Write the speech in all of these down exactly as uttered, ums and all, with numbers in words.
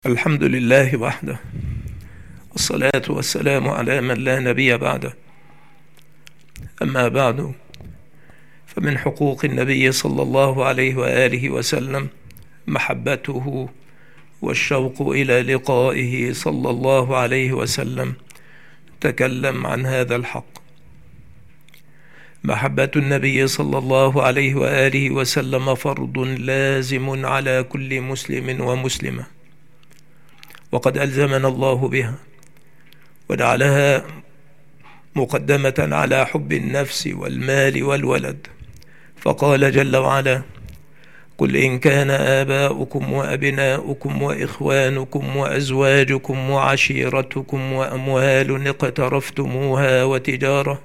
الحمد لله وحده، والصلاة والسلام على من لا نبي بعده. أما بعد، فمن حقوق النبي صلى الله عليه وآله وسلم محبته والشوق إلى لقائه صلى الله عليه وسلم. تكلم عن هذا الحق. محبة النبي صلى الله عليه وآله وسلم فرض لازم على كل مسلم ومسلمة، وقد ألزمنا الله بها وجعلها مقدمة على حب النفس والمال والولد، فقال جل وعلا: قل إن كان آباؤكم وأبناؤكم وإخوانكم وأزواجكم وعشيرتكم وأموال اقترفتموها وتجارة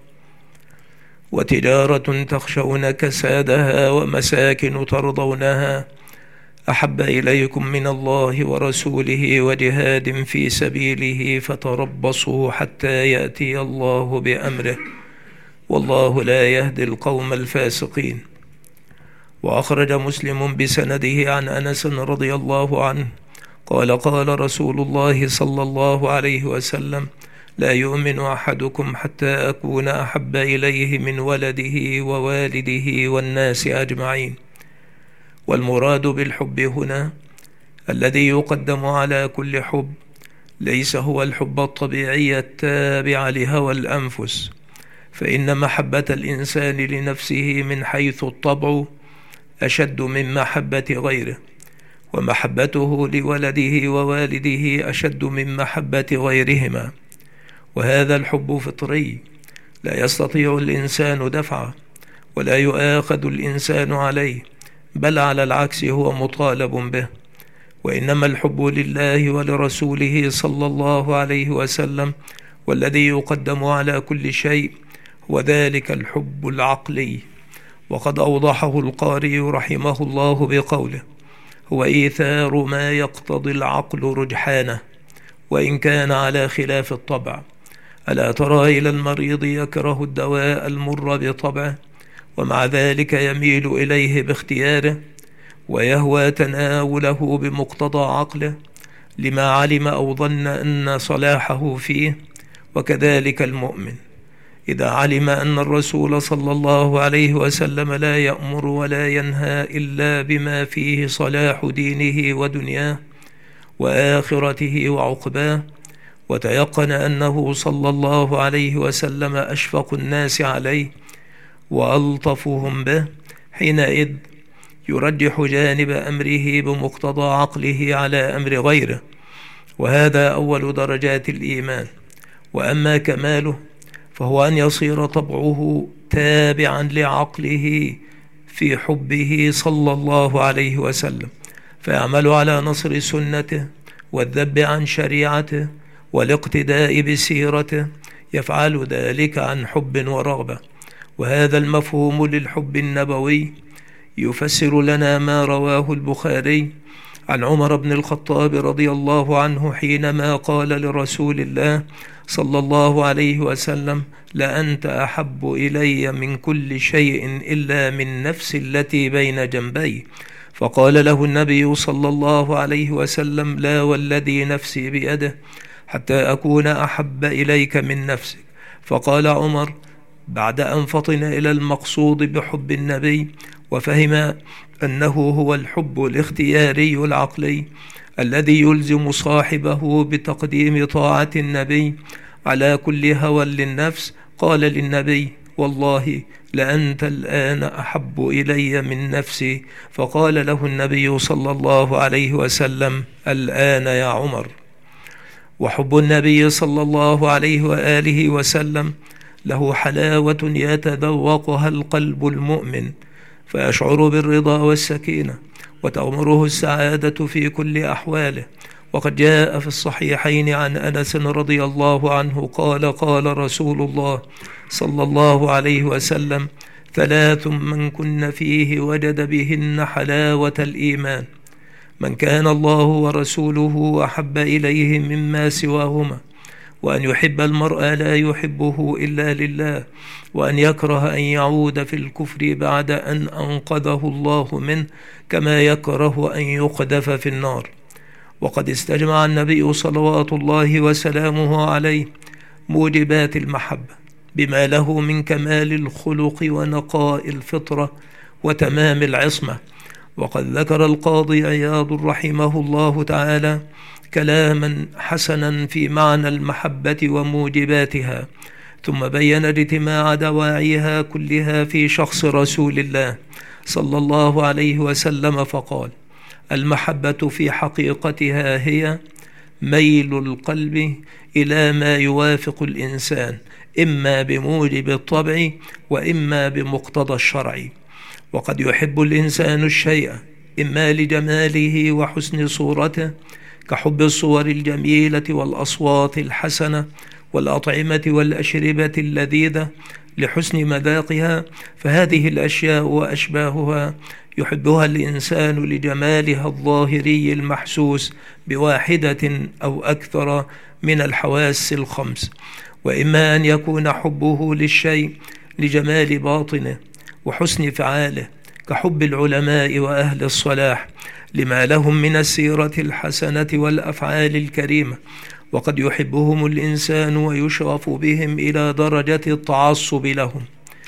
وتجارة تخشون كسادها ومساكن ترضونها أحب إليكم من الله ورسوله وجهاد في سبيله فتربصوا حتى يأتي الله بأمره والله لا يهدي القوم الفاسقين. وأخرج مسلم بسنده عن أنس رضي الله عنه قال: قال رسول الله صلى الله عليه وسلم: لا يؤمن أحدكم حتى أكون أحب إليه من ولده ووالده والناس أجمعين. والمراد بالحب هنا الذي يقدم على كل حب ليس هو الحب الطبيعي التابع لهوى الأنفس، فإن محبة الإنسان لنفسه من حيث الطبع أشد من محبة غيره، ومحبته لولده ووالده أشد من محبة غيرهما. وهذا الحب فطري لا يستطيع الإنسان دفعه ولا يؤاخذ الإنسان عليه، بل على العكس هو مطالب به. وإنما الحب لله ولرسوله صلى الله عليه وسلم والذي يقدم على كل شيء هو ذلك الحب العقلي، وقد أوضحه القارئ رحمه الله بقوله: هو إيثار ما يقتضي العقل رجحانه وإن كان على خلاف الطبع. ألا ترى إلى المريض يكره الدواء المر بطبعه ومع ذلك يميل إليه باختياره ويهوى تناوله بمقتضى عقله لما علم أو ظن أن صلاحه فيه؟ وكذلك المؤمن إذا علم أن الرسول صلى الله عليه وسلم لا يأمر ولا ينهى إلا بما فيه صلاح دينه ودنياه وآخرته وعقباه، وتيقن أنه صلى الله عليه وسلم أشفق الناس عليه وألطفهم به، حينئذ يرجح جانب أمره بمقتضى عقله على أمر غيره، وهذا أول درجات الإيمان. وأما كماله فهو أن يصير طبعه تابعا لعقله في حبه صلى الله عليه وسلم، فيعمل على نصر سنته والذب عن شريعته والاقتداء بسيرته، يفعل ذلك عن حب ورغبة. وهذا المفهوم للحب النبوي يفسر لنا ما رواه البخاري عن عمر بن الخطاب رضي الله عنه حينما قال لرسول الله صلى الله عليه وسلم: لأنت أحب إلي من كل شيء إلا من نفسي التي بين جنبي. فقال له النبي صلى الله عليه وسلم: لا والذي نفسي بيده حتى أكون أحب إليك من نفسك. فقال عمر بعد أن فطن إلى المقصود بحب النبي وفهم أنه هو الحب الاختياري العقلي الذي يلزم صاحبه بتقديم طاعة النبي على كل هوى للنفس، قال للنبي: والله لأنت الآن أحب إلي من نفسي. فقال له النبي صلى الله عليه وسلم: الآن يا عمر. وحب النبي صلى الله عليه وآله وسلم له حلاوة يتذوقها القلب المؤمن فيشعر بالرضا والسكينة وتغمره السعادة في كل أحواله. وقد جاء في الصحيحين عن أنس رضي الله عنه قال: قال رسول الله صلى الله عليه وسلم: ثلاث من كن فيه وجد بهن حلاوة الإيمان: من كان الله ورسوله أحب إليه مما سواهما، وأن يحب المرء لا يحبه إلا لله، وأن يكره أن يعود في الكفر بعد أن أنقذه الله منه، كما يكره أن يقذف في النار. وقد استجمع النبي صلوات الله وسلامه عليه موجبات المحبة بما له من كمال الخلق ونقاء الفطرة وتمام العصمة. وقد ذكر القاضي عياض رحمه الله تعالى كلاما حسنا في معنى المحبة وموجباتها، ثم بين اجتماع دواعيها كلها في شخص رسول الله صلى الله عليه وسلم فقال: المحبة في حقيقتها هي ميل القلب إلى ما يوافق الإنسان، إما بموجب الطبع وإما بمقتضى الشرع. وقد يحب الإنسان الشيء إما لجماله وحسن صورته، كحب الصور الجميلة والأصوات الحسنة والأطعمة والأشربة اللذيذة لحسن مذاقها، فهذه الأشياء وأشباهها يحبها الإنسان لجمالها الظاهري المحسوس بواحدة أو أكثر من الحواس الخمس. وإما أن يكون حبه للشيء لجمال باطنه وحسن فعاله، كحب العلماء وأهل الصلاح لما لهم من السيرة الحسنة والأفعال الكريمة. وقد يحبهم الإنسان ويشرف بهم إلى درجة التعصب لهم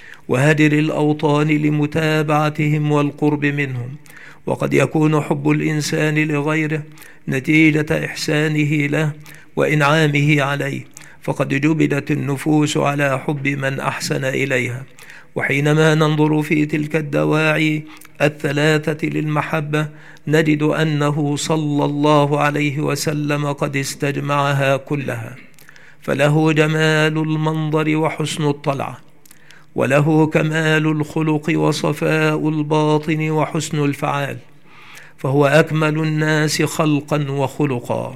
وهدر الأوطان لمتابعتهم والقرب منهم. وقد يكون حب الإنسان لغيره نتيجة إحسانه له وإنعامه عليه، فقد جبلت النفوس على حب من أحسن إليها. وحينما ننظر في تلك الدواعي الثلاثة للمحبة نجد أنه صلى الله عليه وسلم قد استجمعها كلها، فله جمال المنظر وحسن الطلعة، وله كمال الخلق وصفاء الباطن وحسن الفعال، فهو أكمل الناس خلقا وخلقا.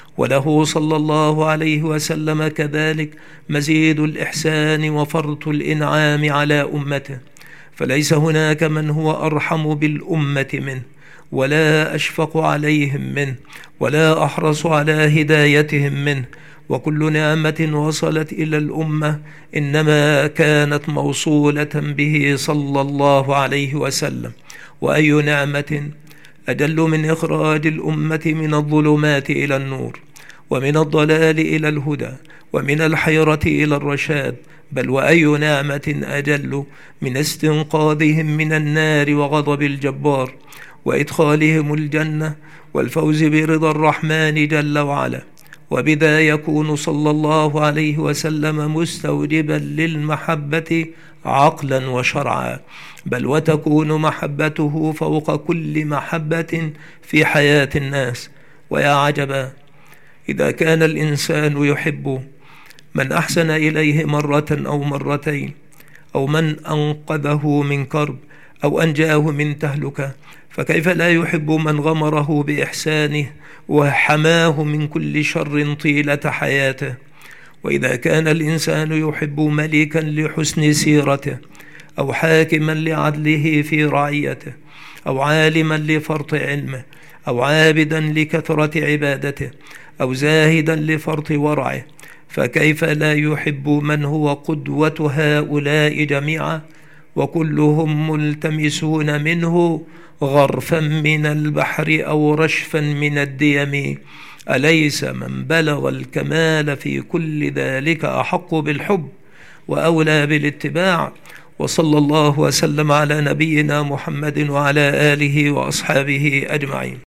وله صلى الله عليه وسلم كذلك مزيد الإحسان وفرط الإنعام على أمته، فليس هناك من هو أرحم بالأمة منه، ولا أشفق عليهم منه، ولا أحرص على هدايتهم منه. وكل نعمة وصلت إلى الأمة إنما كانت موصولة به صلى الله عليه وسلم. وأي نعمة أجل من إخراج الأمة من الظلمات إلى النور، ومن الضلال إلى الهدى، ومن الحيرة إلى الرشاد. بل وأي نعمة أجل من استنقاذهم من النار وغضب الجبار، وإدخالهم الجنة والفوز برضا الرحمن جل وعلا. وبذا يكون صلى الله عليه وسلم مستوجبا للمحبة عقلا وشرعا، بل وتكون محبته فوق كل محبة في حياة الناس. ويا عجبا إذا كان الإنسان يحب من أحسن إليه مرة أو مرتين، أو من أنقذه من كرب أو أنجاه من تهلكة، فكيف لا يحب من غمره بإحسانه وحماه من كل شر طيلة حياته؟ وإذا كان الإنسان يحب ملكا لحسن سيرته، أو حاكما لعدله في رعيته، أو عالما لفرط علمه، أو عابدا لكثرة عبادته، أو زاهدا لفرط ورعه، فكيف لا يحب من هو قدوة هؤلاء جميعا، وكلهم ملتمسون منه غرفا من البحر أو رشفا من الديم؟ أليس من بلغ الكمال في كل ذلك أحق بالحب وأولى بالاتباع؟ وصلى الله وسلم على نبينا محمد وعلى آله وأصحابه أجمعين.